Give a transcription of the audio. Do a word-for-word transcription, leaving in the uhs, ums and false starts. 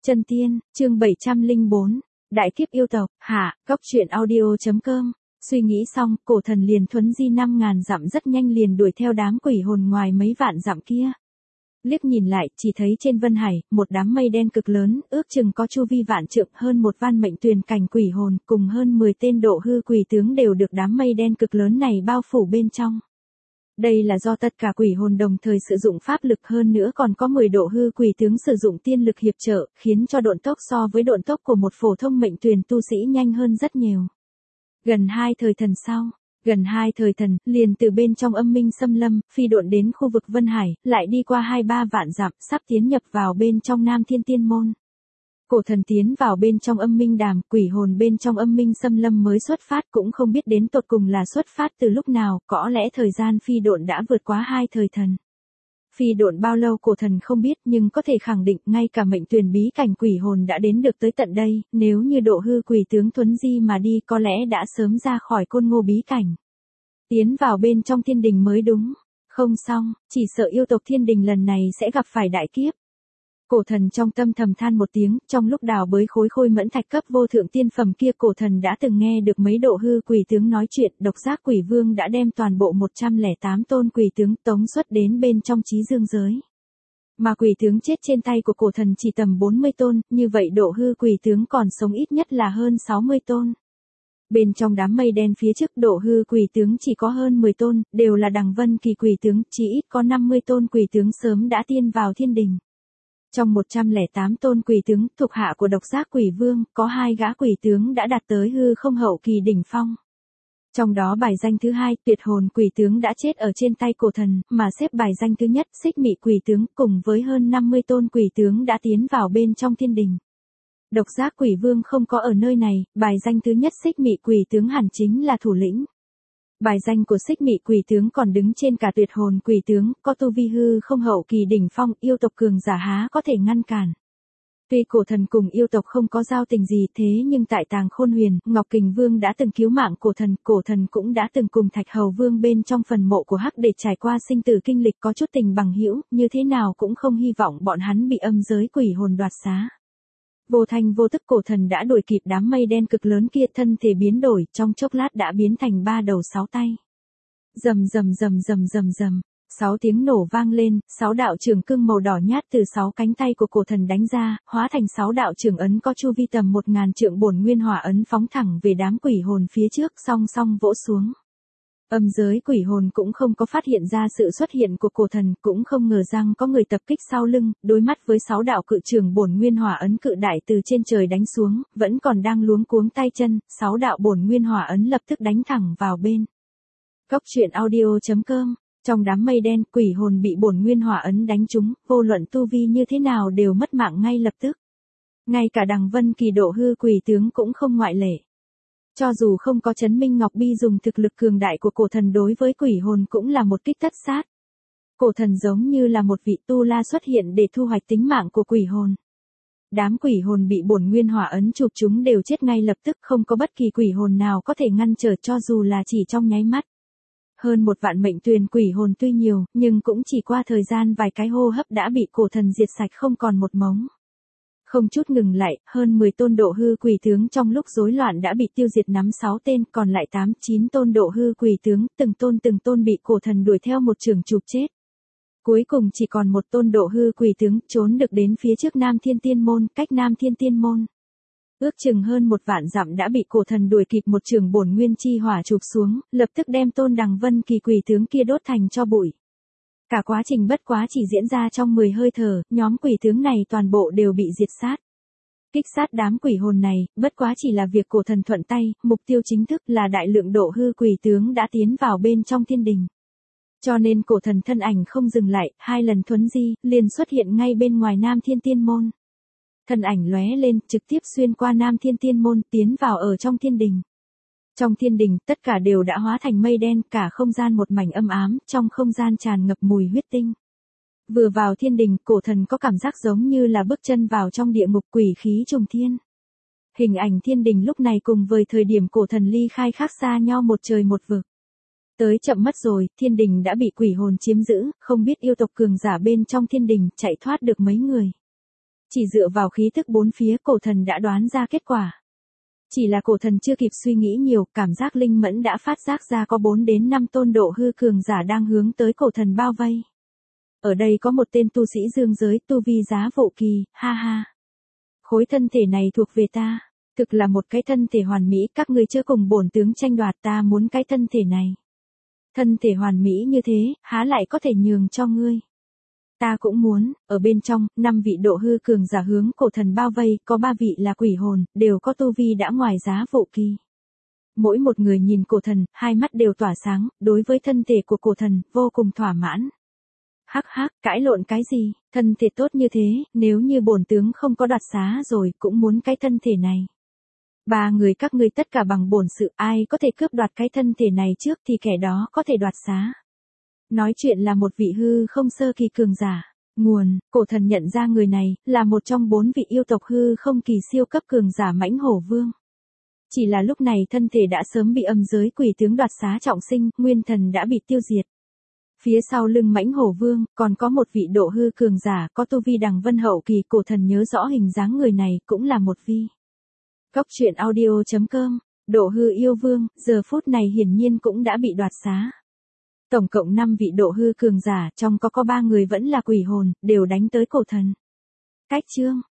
Chân tiên, chương bảy trăm lẻ bốn, Đại kiếp yêu tộc, hạ, góc truyện audio.com. Suy nghĩ xong, cổ thần liền thuấn di năm ngàn dặm rất nhanh liền đuổi theo đám quỷ hồn ngoài mấy vạn dặm kia. Liếc nhìn lại, chỉ thấy trên vân hải, một đám mây đen cực lớn, ước chừng có chu vi vạn trượng, hơn một van mệnh tuyền cảnh quỷ hồn, cùng hơn mười tên độ hư quỷ tướng đều được đám mây đen cực lớn này bao phủ bên trong. Đây là do tất cả quỷ hồn đồng thời sử dụng pháp lực, hơn nữa còn có mười độ hư quỷ tướng sử dụng tiên lực hiệp trợ, khiến cho độn tốc so với độn tốc của một phổ thông mệnh tuyền tu sĩ nhanh hơn rất nhiều. Gần hai thời thần sau, gần hai thời thần, liền từ bên trong âm minh xâm lâm, phi độn đến khu vực Vân Hải, lại đi qua hai ba vạn dặm, sắp tiến nhập vào bên trong Nam Thiên Tiên Môn. Cổ thần tiến vào bên trong âm minh đàm, quỷ hồn bên trong âm minh xâm lâm mới xuất phát, cũng không biết đến tột cùng là xuất phát từ lúc nào, có lẽ thời gian phi độn đã vượt quá hai thời thần. Phi độn bao lâu cổ thần không biết, nhưng có thể khẳng định ngay cả mệnh tuyền bí cảnh quỷ hồn đã đến được tới tận đây, nếu như độ hư quỷ tướng thuấn di mà đi có lẽ đã sớm ra khỏi côn ngô bí cảnh. Tiến vào bên trong thiên đình mới đúng, không xong, chỉ sợ yêu tộc thiên đình lần này sẽ gặp phải đại kiếp. Cổ thần trong tâm thầm than một tiếng, trong lúc đào bới khối khôi mẫn thạch cấp vô thượng tiên phẩm kia cổ thần đã từng nghe được mấy độ hư quỷ tướng nói chuyện, độc giác quỷ vương đã đem toàn bộ một trăm lẻ tám tôn quỷ tướng tống xuất đến bên trong trí dương giới. Mà quỷ tướng chết trên tay của cổ thần chỉ tầm bốn mươi tôn, như vậy độ hư quỷ tướng còn sống ít nhất là hơn sáu mươi tôn. Bên trong đám mây đen phía trước độ hư quỷ tướng chỉ có hơn mười tôn, đều là đằng vân kỳ quỷ tướng, chỉ ít có năm mươi tôn quỷ tướng sớm đã tiên vào thiên đình. Trong một trăm lẻ tám tôn quỷ tướng thuộc hạ của độc giác quỷ vương, có hai gã quỷ tướng đã đạt tới hư không hậu kỳ đỉnh phong. Trong đó bài danh thứ hai, tuyệt hồn quỷ tướng đã chết ở trên tay cổ thần, mà xếp bài danh thứ nhất, xích mị quỷ tướng, cùng với hơn năm mươi tôn quỷ tướng đã tiến vào bên trong thiên đình. Độc giác quỷ vương không có ở nơi này, bài danh thứ nhất xích mị quỷ tướng hẳn chính là thủ lĩnh. Bài danh của xích mị quỷ tướng còn đứng trên cả tuyệt hồn quỷ tướng, có tu vi hư không hậu kỳ đỉnh phong, yêu tộc cường giả há có thể ngăn cản. Tuy cổ thần cùng yêu tộc không có giao tình gì, thế nhưng tại Tàng Khôn Huyền, Ngọc Kình Vương đã từng cứu mạng cổ thần, cổ thần cũng đã từng cùng Thạch Hầu Vương bên trong phần mộ của Hắc để trải qua sinh tử kinh lịch, có chút tình bằng hữu, như thế nào cũng không hy vọng bọn hắn bị âm giới quỷ hồn đoạt xá. Vô thanh vô tức cổ thần đã đuổi kịp đám mây đen cực lớn kia, thân thể biến đổi, trong chốc lát đã biến thành ba đầu sáu tay. Rầm rầm rầm rầm rầm rầm, sáu tiếng nổ vang lên, sáu đạo trường cương màu đỏ nhát từ sáu cánh tay của cổ thần đánh ra, hóa thành sáu đạo trường ấn có chu vi tầm một ngàn trượng bổn nguyên hỏa ấn phóng thẳng về đám quỷ hồn phía trước, song song vỗ xuống. Âm giới quỷ hồn cũng không có phát hiện ra sự xuất hiện của cổ thần, cũng không ngờ rằng có người tập kích sau lưng, đối mắt với sáu đạo cự trường bổn nguyên hỏa ấn cự đại từ trên trời đánh xuống, vẫn còn đang luống cuống tay chân, sáu đạo bổn nguyên hỏa ấn lập tức đánh thẳng vào bên. Góc truyện audio.com. Trong đám mây đen, quỷ hồn bị bổn nguyên hỏa ấn đánh trúng, vô luận tu vi như thế nào đều mất mạng ngay lập tức. Ngay cả đằng vân kỳ độ hư quỷ tướng cũng không ngoại lệ. Cho dù không có Chấn Minh Ngọc Bi dùng thực lực cường đại của cổ thần đối với quỷ hồn cũng là một kích tất sát. Cổ thần giống như là một vị tu la xuất hiện để thu hoạch tính mạng của quỷ hồn. Đám quỷ hồn bị bổn nguyên hỏa ấn chụp chúng đều chết ngay lập tức, không có bất kỳ quỷ hồn nào có thể ngăn trở cho dù là chỉ trong nháy mắt. Hơn một vạn mệnh tuyền quỷ hồn tuy nhiều, nhưng cũng chỉ qua thời gian vài cái hô hấp đã bị cổ thần diệt sạch không còn một mống. Không chút ngừng lại, hơn mười tôn độ hư quỷ tướng trong lúc rối loạn đã bị tiêu diệt nắm sáu tên, còn lại tám, chín tôn độ hư quỷ tướng, từng tôn từng tôn bị cổ thần đuổi theo một trường chụp chết. Cuối cùng chỉ còn một tôn độ hư quỷ tướng trốn được đến phía trước Nam Thiên Tiên Môn, cách Nam Thiên Tiên Môn. Ước chừng hơn một vạn dặm đã bị cổ thần đuổi kịp một trường bổn nguyên chi hỏa chụp xuống, lập tức đem tôn đằng vân kỳ quỷ tướng kia đốt thành tro bụi. Cả quá trình bất quá chỉ diễn ra trong mười hơi thở, nhóm quỷ tướng này toàn bộ đều bị diệt sát. Kích sát đám quỷ hồn này, bất quá chỉ là việc cổ thần thuận tay, mục tiêu chính thức là đại lượng độ hư quỷ tướng đã tiến vào bên trong thiên đình. Cho nên cổ thần thân ảnh không dừng lại, hai lần thuấn di, liền xuất hiện ngay bên ngoài Nam Thiên Tiên Môn. Thân ảnh lóe lên, trực tiếp xuyên qua Nam Thiên Tiên Môn, tiến vào ở trong thiên đình. Trong thiên đình, tất cả đều đã hóa thành mây đen, cả không gian một mảnh âm ám, trong không gian tràn ngập mùi huyết tinh. Vừa vào thiên đình, cổ thần có cảm giác giống như là bước chân vào trong địa ngục, quỷ khí trùng thiên. Hình ảnh thiên đình lúc này cùng với thời điểm cổ thần ly khai khác xa nhau một trời một vực. Tới chậm mất rồi, thiên đình đã bị quỷ hồn chiếm giữ, không biết yêu tộc cường giả bên trong thiên đình chạy thoát được mấy người. Chỉ dựa vào khí tức bốn phía cổ thần đã đoán ra kết quả. Chỉ là cổ thần chưa kịp suy nghĩ nhiều, cảm giác linh mẫn đã phát giác ra có bốn đến năm tôn độ hư cường giả đang hướng tới cổ thần bao vây. Ở đây có một tên tu sĩ dương giới tu vi giá vụ kỳ, ha ha. Khối thân thể này thuộc về ta, thực là một cái thân thể hoàn mỹ, các ngươi chưa cùng bổn tướng tranh đoạt, ta muốn cái thân thể này. Thân thể hoàn mỹ như thế, há lại có thể nhường cho ngươi. Ta cũng muốn, ở bên trong, năm vị độ hư cường giả hướng cổ thần bao vây, có ba vị là quỷ hồn, đều có tu vi đã ngoài giá vụ kỳ. Mỗi một người nhìn cổ thần, hai mắt đều tỏa sáng, đối với thân thể của cổ thần, vô cùng thỏa mãn. Hắc hắc, cãi lộn cái gì, thân thể tốt như thế, nếu như bổn tướng không có đoạt xá rồi, cũng muốn cái thân thể này. Ba người các ngươi tất cả bằng bổn sự, ai có thể cướp đoạt cái thân thể này trước thì kẻ đó có thể đoạt xá. Nói chuyện là một vị hư không sơ kỳ cường giả. Nguồn, cổ thần nhận ra người này, là một trong bốn vị yêu tộc hư không kỳ siêu cấp cường giả mãnh hổ vương. Chỉ là lúc này thân thể đã sớm bị âm giới quỷ tướng đoạt xá trọng sinh, nguyên thần đã bị tiêu diệt. Phía sau lưng mãnh hổ vương, còn có một vị độ hư cường giả có tu vi đằng vân hậu kỳ, cổ thần nhớ rõ hình dáng người này, cũng là một vi. Góc truyện audio chấm com, độ hư yêu vương, giờ phút này hiển nhiên cũng đã bị đoạt xá. Tổng cộng năm vị độ hư cường giả, trong có có ba người vẫn là quỷ hồn, đều đánh tới cổ thần. Cách chương,